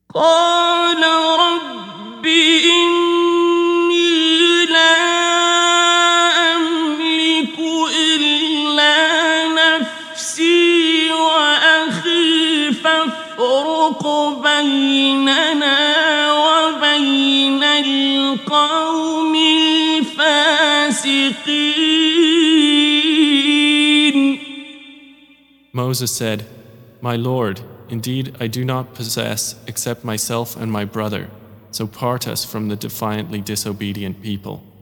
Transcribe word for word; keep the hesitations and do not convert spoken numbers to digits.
قال رب إني لا أملك إلا نفسي وأخي فافرق بيننا وبين القوم الفاسقين. Moses said, My Lord, indeed I do not possess except myself and my brother, so part us from the defiantly disobedient people.